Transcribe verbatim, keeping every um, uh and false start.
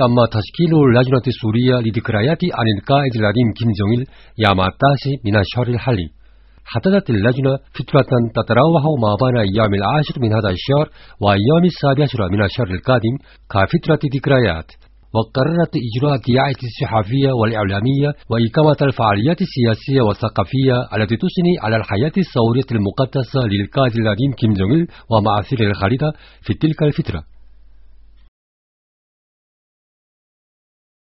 تم تشكيل اللجنة السورية لذكريات عن القائد العظيم كيم جونغ إل يوم التاسع من الشهر الحالي. حددت اللجنة فترة تتراوح ما بين أيام العاشر من هذا الشهر وأيام السابع عشر من الشهر القادم كفترة ذكريات، وقررت إجراء الدعاية الصحفية والإعلامية وإقامة الفعاليات السياسية والثقافية التي تثني على الحياة الثورية المقدسة للقائد العظيم كيم جونغ إل ومآثره الخالدة في تلك الفترة.